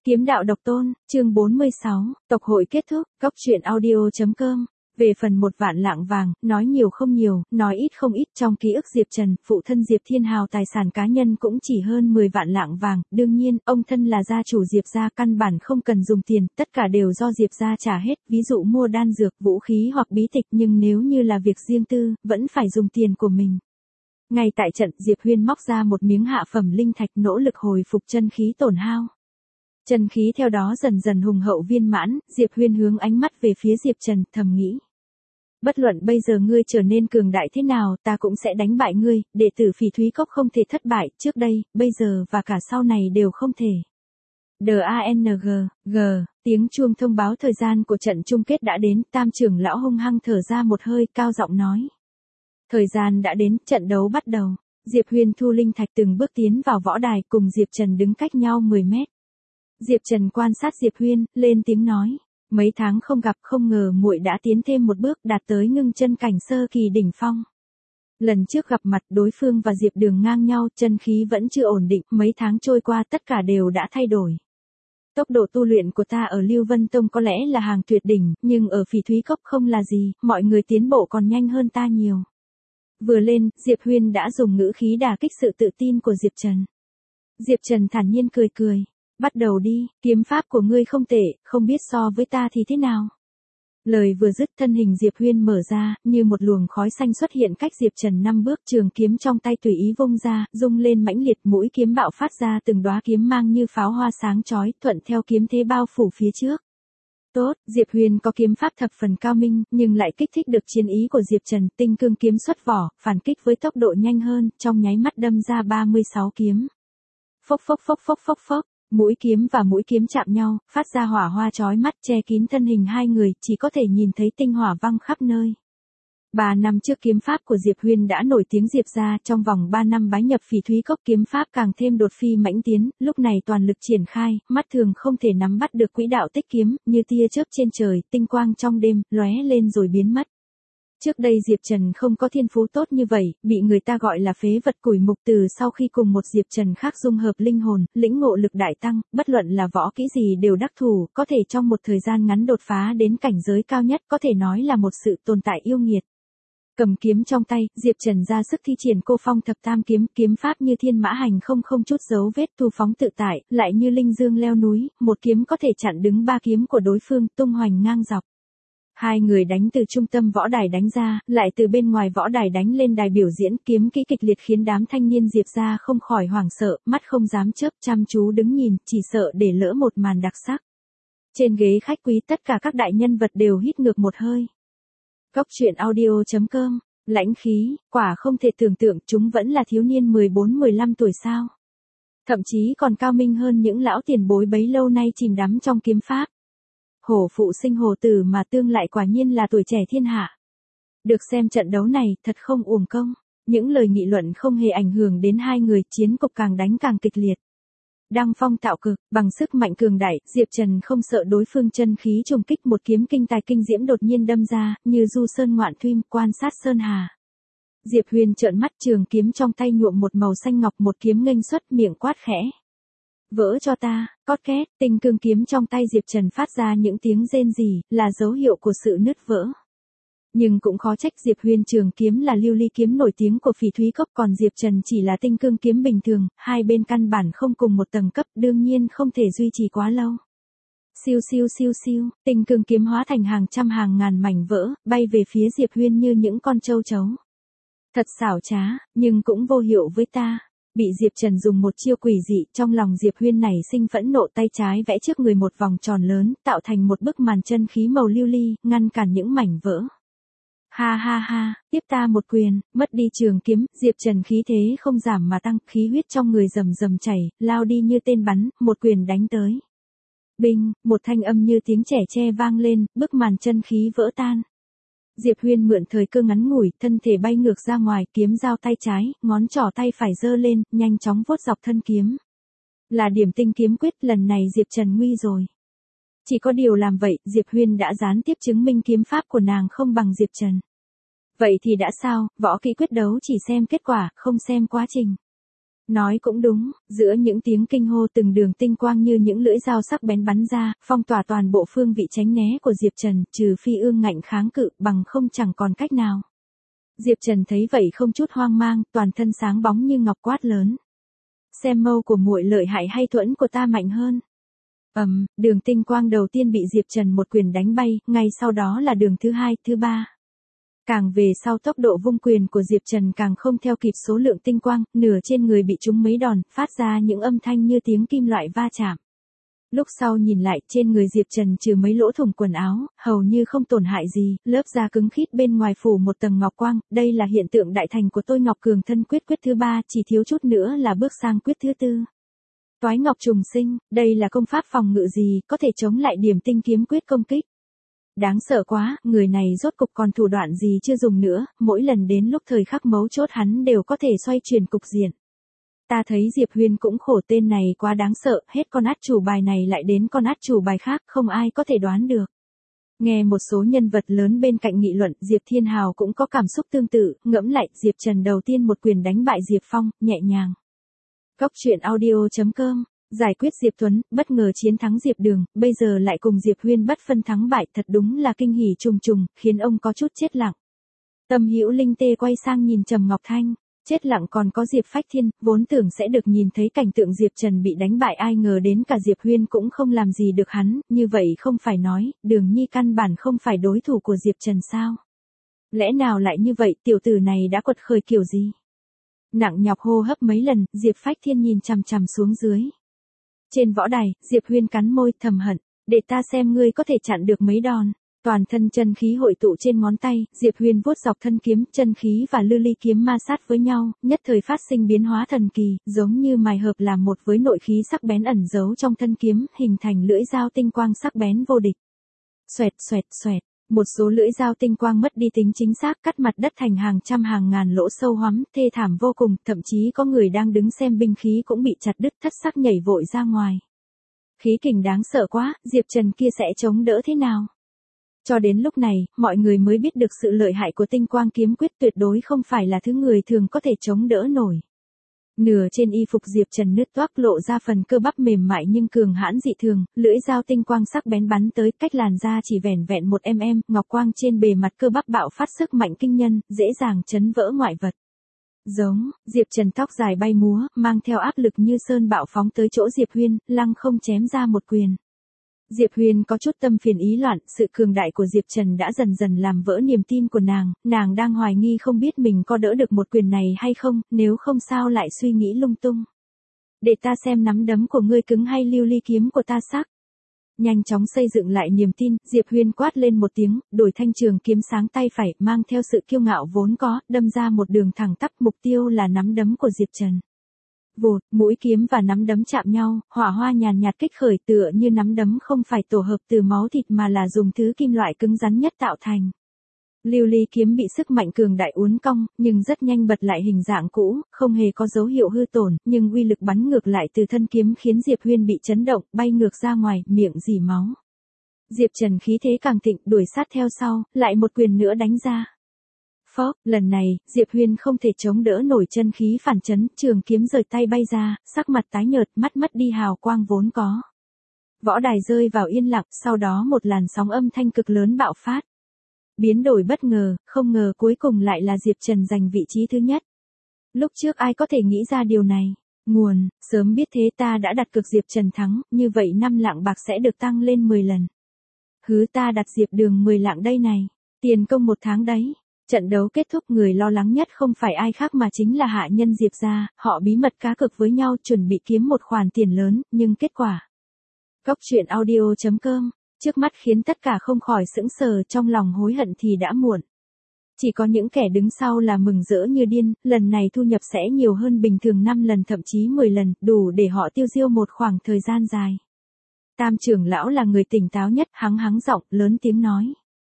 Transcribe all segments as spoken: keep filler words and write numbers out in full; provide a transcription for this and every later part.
Kiếm đạo độc tôn, chương bốn mươi sáu, tộc hội kết thúc, góc truyện audio chấm com. Về phần một vạn lạng vàng, nói nhiều không nhiều, nói ít không ít, trong ký ức Diệp Trần, phụ thân Diệp Thiên Hào tài sản cá nhân cũng chỉ hơn mười vạn lạng vàng, đương nhiên, ông thân là gia chủ Diệp gia căn bản không cần dùng tiền, tất cả đều do Diệp gia trả hết, ví dụ mua đan dược, vũ khí hoặc bí tịch, nhưng nếu như là việc riêng tư, vẫn phải dùng tiền của mình. Ngay tại trận, Diệp Huyên móc ra một miếng hạ phẩm linh thạch nỗ lực hồi phục chân khí tổn hao. Chân khí theo đó dần dần hùng hậu viên mãn, Diệp Huyên hướng ánh mắt về phía Diệp Trần, thầm nghĩ. Bất luận bây giờ ngươi trở nên cường đại thế nào, ta cũng sẽ đánh bại ngươi, đệ tử Phỉ Thúy Cốc không thể thất bại, trước đây, bây giờ và cả sau này đều không thể. đê a en giê, G, tiếng chuông thông báo thời gian của trận chung kết đã đến, Tam trưởng lão hung hăng thở ra một hơi, cao giọng nói. Thời gian đã đến, trận đấu bắt đầu. Diệp Huyên thu linh thạch từng bước tiến vào võ đài, cùng Diệp Trần đứng cách nhau mười mét. Diệp Trần quan sát Diệp Huyên, lên tiếng nói. Mấy tháng không gặp, không ngờ muội đã tiến thêm một bước, đạt tới ngưng chân cảnh sơ kỳ đỉnh phong. Lần trước gặp mặt đối phương và Diệp Đường ngang nhau, chân khí vẫn chưa ổn định, mấy tháng trôi qua tất cả đều đã thay đổi. Tốc độ tu luyện của ta ở Lưu Vân Tông có lẽ là hàng tuyệt đỉnh, nhưng ở Phỉ Thúy Cốc không là gì, mọi người tiến bộ còn nhanh hơn ta nhiều. Vừa lên, Diệp Huyên đã dùng ngữ khí đả kích sự tự tin của Diệp Trần. Diệp Trần thản nhiên cười cười. Bắt đầu đi, kiếm pháp của ngươi không tệ, không biết so với ta thì thế nào. Lời vừa dứt, thân hình Diệp Huyên mở ra, như một luồng khói xanh xuất hiện cách Diệp Trần năm bước, trường kiếm trong tay tùy ý vung ra, rung lên mãnh liệt, mũi kiếm bạo phát ra từng đóa kiếm mang như pháo hoa sáng chói, thuận theo kiếm thế bao phủ phía trước. Tốt, Diệp Huyên có kiếm pháp thập phần cao minh, nhưng lại kích thích được chiến ý của Diệp Trần, tinh cương kiếm xuất vỏ, phản kích với tốc độ nhanh hơn, trong nháy mắt đâm ra ba mươi sáu kiếm. Phốc phốc phốc phốc phốc phốc. Mũi kiếm và mũi kiếm chạm nhau, phát ra hỏa hoa chói mắt che kín thân hình hai người, chỉ có thể nhìn thấy tinh hỏa văng khắp nơi. Ba năm trước kiếm pháp của Diệp Huyên đã nổi tiếng Diệp gia, trong vòng ba năm bái nhập Phỉ Thúy Cốc kiếm pháp càng thêm đột phi mãnh tiến, lúc này toàn lực triển khai, mắt thường không thể nắm bắt được quỹ đạo tích kiếm, như tia chớp trên trời, tinh quang trong đêm, lóe lên rồi biến mất. Trước đây Diệp Trần không có thiên phú tốt như vậy, bị người ta gọi là phế vật củi mục từ sau khi cùng một Diệp Trần khác dung hợp linh hồn, lĩnh ngộ lực đại tăng, bất luận là võ kỹ gì đều đắc thủ, có thể trong một thời gian ngắn đột phá đến cảnh giới cao nhất, có thể nói là một sự tồn tại yêu nghiệt. Cầm kiếm trong tay, Diệp Trần ra sức thi triển cô phong thập tam kiếm, kiếm pháp như thiên mã hành không không chút dấu vết thu phóng tự tại, lại như linh dương leo núi, một kiếm có thể chặn đứng ba kiếm của đối phương, tung hoành ngang dọc. Hai người đánh từ trung tâm võ đài đánh ra, lại từ bên ngoài võ đài đánh lên đài biểu diễn, kiếm kỹ kịch liệt khiến đám thanh niên Diệp gia không khỏi hoảng sợ, mắt không dám chớp, chăm chú đứng nhìn, chỉ sợ để lỡ một màn đặc sắc. Trên ghế khách quý tất cả các đại nhân vật đều hít ngược một hơi. Góc truyện audio chấm com, lãnh khí, quả không thể tưởng tượng chúng vẫn là thiếu niên mười bốn mười lăm tuổi sao. Thậm chí còn cao minh hơn những lão tiền bối bấy lâu nay chìm đắm trong kiếm pháp. Hổ phụ sinh hổ tử mà tương lại quả nhiên là tuổi trẻ thiên hạ. Được xem trận đấu này, thật không uổng công. Những lời nghị luận không hề ảnh hưởng đến hai người, chiến cục càng đánh càng kịch liệt. Đăng phong tạo cực, bằng sức mạnh cường đại, Diệp Trần không sợ đối phương chân khí trùng kích, một kiếm kinh tài kinh diễm đột nhiên đâm ra, như du sơn ngoạn thuyêm, quan sát sơn hà. Diệp Huyên trợn mắt, trường kiếm trong tay nhuộm một màu xanh ngọc, một kiếm nghênh xuất, miệng quát khẽ. Vỡ cho ta, cót két, tinh cương kiếm trong tay Diệp Trần phát ra những tiếng rên rỉ, là dấu hiệu của sự nứt vỡ. Nhưng cũng khó trách, Diệp Huyên trường kiếm là lưu ly kiếm nổi tiếng của Phỉ Thúy Cốc, còn Diệp Trần chỉ là tinh cương kiếm bình thường, hai bên căn bản không cùng một tầng cấp, đương nhiên không thể duy trì quá lâu. Siêu siêu siêu siêu, tinh cương kiếm hóa thành hàng trăm hàng ngàn mảnh vỡ, bay về phía Diệp Huyên như những con trâu chấu. Thật xảo trá, nhưng cũng vô hiệu với ta. Bị Diệp Trần dùng một chiêu quỷ dị, trong lòng Diệp Huyên nảy sinh phẫn nộ, tay trái vẽ trước người một vòng tròn lớn, tạo thành một bức màn chân khí màu lưu ly, ngăn cản những mảnh vỡ. Ha ha ha, tiếp ta một quyền, mất đi trường kiếm, Diệp Trần khí thế không giảm mà tăng, khí huyết trong người rầm rầm chảy, lao đi như tên bắn, một quyền đánh tới. Binh, một thanh âm như tiếng trẻ tre vang lên, bức màn chân khí vỡ tan. Diệp Huyên mượn thời cơ ngắn ngủi, thân thể bay ngược ra ngoài, kiếm dao tay trái, ngón trỏ tay phải giơ lên, nhanh chóng vuốt dọc thân kiếm. Là điểm tinh kiếm quyết, lần này Diệp Trần nguy rồi. Chỉ có điều làm vậy, Diệp Huyên đã gián tiếp chứng minh kiếm pháp của nàng không bằng Diệp Trần. Vậy thì đã sao, võ kỹ quyết đấu chỉ xem kết quả, không xem quá trình. Nói cũng đúng, giữa những tiếng kinh hô từng đường tinh quang như những lưỡi dao sắc bén bắn ra, phong tỏa toàn bộ phương vị tránh né của Diệp Trần, trừ phi ương ngạnh kháng cự, bằng không chẳng còn cách nào. Diệp Trần thấy vậy không chút hoang mang, toàn thân sáng bóng như ngọc quát lớn. Xem mâu của muội lợi hại hay thuẫn của ta mạnh hơn. Ầm, um, đường tinh quang đầu tiên bị Diệp Trần một quyền đánh bay, ngay sau đó là đường thứ hai, thứ ba. Càng về sau tốc độ vung quyền của Diệp Trần càng không theo kịp số lượng tinh quang, nửa trên người bị trúng mấy đòn, phát ra những âm thanh như tiếng kim loại va chạm. Lúc sau nhìn lại, trên người Diệp Trần trừ mấy lỗ thủng quần áo, hầu như không tổn hại gì, lớp da cứng khít bên ngoài phủ một tầng ngọc quang, đây là hiện tượng đại thành của tôi Ngọc Cường Thân Quyết quyết thứ ba, chỉ thiếu chút nữa là bước sang quyết thứ tư. Toái Ngọc Trùng Sinh, đây là công pháp phòng ngự gì, có thể chống lại điểm tinh kiếm quyết công kích. Đáng sợ quá, người này rốt cục còn thủ đoạn gì chưa dùng nữa, mỗi lần đến lúc thời khắc mấu chốt hắn đều có thể xoay chuyển cục diện. Ta thấy Diệp Huyên cũng khổ, tên này quá đáng sợ, hết con át chủ bài này lại đến con át chủ bài khác, không ai có thể đoán được. Nghe một số nhân vật lớn bên cạnh nghị luận, Diệp Thiên Hào cũng có cảm xúc tương tự, ngẫm lại, Diệp Trần đầu tiên một quyền đánh bại Diệp Phong, nhẹ nhàng. Góc truyện audio chấm com, giải quyết Diệp Tuấn, bất ngờ chiến thắng Diệp Đường, bây giờ lại cùng Diệp Huyên bất phân thắng bại, thật đúng là kinh hỉ trùng trùng, khiến ông có chút chết lặng. Tâm Hữu Linh tê quay sang nhìn Trầm Ngọc Thanh. Chết lặng còn có Diệp Phách Thiên, vốn tưởng sẽ được nhìn thấy cảnh tượng Diệp Trần bị đánh bại, ai ngờ đến cả Diệp Huyên cũng không làm gì được hắn, như vậy không phải nói, Đường Nhi căn bản không phải đối thủ của Diệp Trần sao? Lẽ nào lại như vậy, tiểu tử này đã quật khởi kiểu gì? Nặng nhọc hô hấp mấy lần, Diệp Phách Thiên nhìn chằm chằm xuống dưới. Trên võ đài, Diệp Huyên cắn môi thầm hận, để ta xem ngươi có thể chặn được mấy đòn. Toàn thân chân khí hội tụ trên ngón tay, Diệp Huyên vuốt dọc thân kiếm, chân khí và lưu ly kiếm ma sát với nhau, nhất thời phát sinh biến hóa thần kỳ, giống như mài hợp làm một với nội khí sắc bén ẩn giấu trong thân kiếm, hình thành lưỡi dao tinh quang sắc bén vô địch. Xoẹt xoẹt xoẹt, một số lưỡi dao tinh quang mất đi tính chính xác, cắt mặt đất thành hàng trăm hàng ngàn lỗ sâu hoắm, thê thảm vô cùng, thậm chí có người đang đứng xem binh khí cũng bị chặt đứt, thất sắc nhảy vội ra ngoài. Khí kình đáng sợ quá, Diệp Trần kia sẽ chống đỡ thế nào? Cho đến lúc này, mọi người mới biết được sự lợi hại của tinh quang kiếm quyết, tuyệt đối không phải là thứ người thường có thể chống đỡ nổi. Nửa trên y phục Diệp Trần nứt toác, lộ ra phần cơ bắp mềm mại nhưng cường hãn dị thường, lưỡi dao tinh quang sắc bén bắn tới, cách làn da chỉ vẻn vẹn một mm, ngọc quang trên bề mặt cơ bắp bạo phát sức mạnh kinh nhân, dễ dàng chấn vỡ ngoại vật. Giống, Diệp Trần tóc dài bay múa, mang theo áp lực như sơn bạo phóng tới chỗ Diệp Huyên, lăng không chém ra một quyền. Diệp Huyên có chút tâm phiền ý loạn, sự cường đại của Diệp Trần đã dần dần làm vỡ niềm tin của nàng, nàng đang hoài nghi không biết mình có đỡ được một quyền này hay không, nếu không sao lại suy nghĩ lung tung. Để ta xem nắm đấm của ngươi cứng hay lưu ly kiếm của ta sắc. Nhanh chóng xây dựng lại niềm tin, Diệp Huyên quát lên một tiếng, đổi thanh trường kiếm sáng tay phải, mang theo sự kiêu ngạo vốn có, đâm ra một đường thẳng tắp, mục tiêu là nắm đấm của Diệp Trần. Vụt, mũi kiếm và nắm đấm chạm nhau, hỏa hoa nhàn nhạt kích khởi, tựa như nắm đấm không phải tổ hợp từ máu thịt mà là dùng thứ kim loại cứng rắn nhất tạo thành. Lưu ly kiếm bị sức mạnh cường đại uốn cong, nhưng rất nhanh bật lại hình dạng cũ, không hề có dấu hiệu hư tổn, nhưng uy lực bắn ngược lại từ thân kiếm khiến Diệp Huyên bị chấn động, bay ngược ra ngoài, miệng rỉ máu. Diệp Trần khí thế càng thịnh, đuổi sát theo sau, lại một quyền nữa đánh ra. Phốc, lần này, Diệp Huyên không thể chống đỡ nổi chân khí phản chấn, trường kiếm rời tay bay ra, sắc mặt tái nhợt, mắt mất đi hào quang vốn có. Võ đài rơi vào yên lặng, sau đó một làn sóng âm thanh cực lớn bạo phát. Biến đổi bất ngờ, không ngờ cuối cùng lại là Diệp Trần giành vị trí thứ nhất. Lúc trước ai có thể nghĩ ra điều này? Nguồn, sớm biết thế ta đã đặt cược Diệp Trần thắng, như vậy năm lạng bạc sẽ được tăng lên mười lần. Hứ, ta đặt Diệp Đường mười lạng đây này, tiền công một tháng đấy. Trận đấu kết thúc, người lo lắng nhất không phải ai khác mà chính là hạ nhân Diệp gia, họ bí mật cá cược với nhau chuẩn bị kiếm một khoản tiền lớn, nhưng kết quả. Góc truyện audio chấm com, trước mắt khiến tất cả không khỏi sững sờ, trong lòng hối hận thì đã muộn. Chỉ có những kẻ đứng sau là mừng rỡ như điên, lần này thu nhập sẽ nhiều hơn bình thường năm lần thậm chí mười lần, đủ để họ tiêu diêu một khoảng thời gian dài. Tam trưởng lão là người tỉnh táo nhất, hắng hắng giọng, lớn tiếng nói.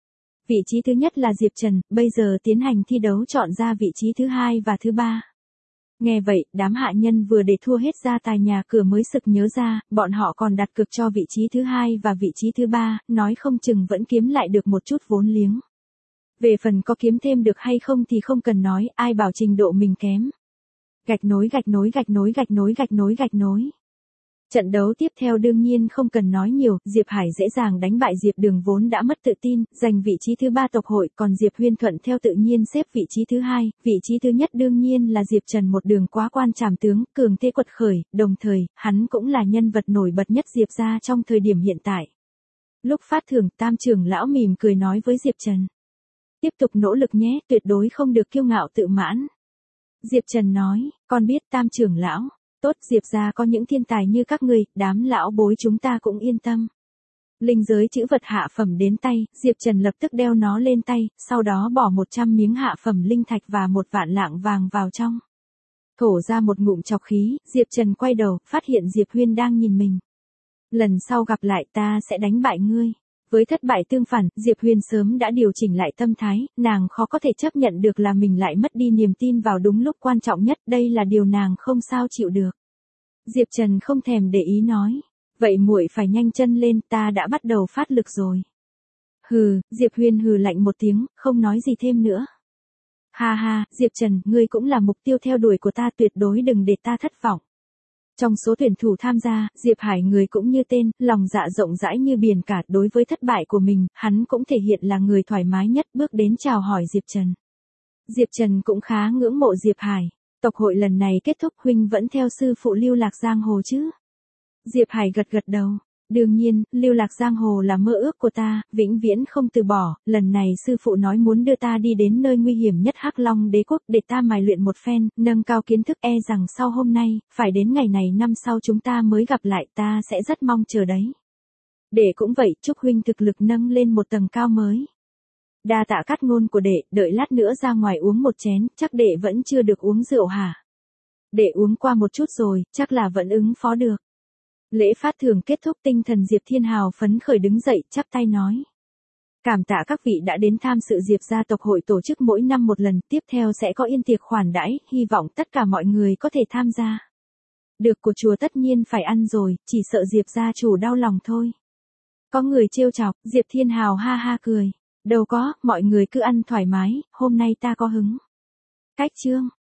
Vị trí thứ nhất là Diệp Trần, bây giờ tiến hành thi đấu chọn ra vị trí thứ hai và thứ ba. Nghe vậy, đám hạ nhân vừa để thua hết gia tài nhà cửa mới sực nhớ ra, bọn họ còn đặt cược cho vị trí thứ hai và vị trí thứ ba, nói không chừng vẫn kiếm lại được một chút vốn liếng. Về phần có kiếm thêm được hay không thì không cần nói, ai bảo trình độ mình kém. Gạch nối gạch nối gạch nối gạch nối gạch nối gạch nối. Trận đấu tiếp theo đương nhiên không cần nói nhiều, Diệp Hải dễ dàng đánh bại Diệp Đường vốn đã mất tự tin, giành vị trí thứ ba tộc hội, còn Diệp Huyên thuận theo tự nhiên xếp vị trí thứ hai, vị trí thứ nhất đương nhiên là Diệp Trần một đường quá quan trảm tướng, cường thế quật khởi, đồng thời, hắn cũng là nhân vật nổi bật nhất Diệp gia trong thời điểm hiện tại. Lúc phát thưởng, Tam trưởng lão mỉm cười nói với Diệp Trần. Tiếp tục nỗ lực nhé, tuyệt đối không được kiêu ngạo tự mãn. Diệp Trần nói, con biết Tam trưởng lão. Tốt, Diệp gia có những thiên tài như các người, đám lão bối chúng ta cũng yên tâm. Linh giới chữ vật hạ phẩm đến tay, Diệp Trần lập tức đeo nó lên tay, sau đó bỏ một trăm miếng hạ phẩm linh thạch và một vạn lạng vàng vào trong. Thổ ra một ngụm trọc khí, Diệp Trần quay đầu, phát hiện Diệp Huyên đang nhìn mình. Lần sau gặp lại ta sẽ đánh bại ngươi. Với thất bại tương phản, Diệp Huyên sớm đã điều chỉnh lại tâm thái, nàng khó có thể chấp nhận được là mình lại mất đi niềm tin vào đúng lúc quan trọng nhất, đây là điều nàng không sao chịu được. Diệp Trần không thèm để ý nói, vậy muội phải nhanh chân lên, ta đã bắt đầu phát lực rồi. Hừ, Diệp Huyên hừ lạnh một tiếng, không nói gì thêm nữa. Ha ha, Diệp Trần, ngươi cũng là mục tiêu theo đuổi của ta, tuyệt đối đừng để ta thất vọng. Trong số tuyển thủ tham gia, Diệp Hải người cũng như tên, lòng dạ rộng rãi như biển cả, đối với thất bại của mình, hắn cũng thể hiện là người thoải mái nhất, bước đến chào hỏi Diệp Trần. Diệp Trần cũng khá ngưỡng mộ Diệp Hải. Tộc hội lần này kết thúc, huynh vẫn theo sư phụ lưu lạc giang hồ chứ? Diệp Hải gật gật đầu. Đương nhiên, lưu lạc giang hồ là mơ ước của ta, vĩnh viễn không từ bỏ, lần này sư phụ nói muốn đưa ta đi đến nơi nguy hiểm nhất Hắc Long đế quốc để ta mài luyện một phen, nâng cao kiến thức, e rằng sau hôm nay, phải đến ngày này năm sau chúng ta mới gặp lại, ta sẽ rất mong chờ đấy. Đệ cũng vậy, chúc huynh thực lực nâng lên một tầng cao mới. Đa tạ cát ngôn của đệ, đợi lát nữa ra ngoài uống một chén, chắc đệ vẫn chưa được uống rượu hả? Đệ uống qua một chút rồi, chắc là vẫn ứng phó được. Lễ phát thưởng kết thúc, tinh thần Diệp Thiên Hào phấn khởi đứng dậy, chắp tay nói. Cảm tạ các vị đã đến tham dự Diệp gia tộc hội tổ chức mỗi năm một lần, tiếp theo sẽ có yên tiệc khoản đãi, hy vọng tất cả mọi người có thể tham gia. Được của chùa tất nhiên phải ăn rồi, chỉ sợ Diệp gia chủ đau lòng thôi. Có người trêu chọc, Diệp Thiên Hào ha ha cười. Đâu có, mọi người cứ ăn thoải mái, hôm nay ta có hứng. Cách chương.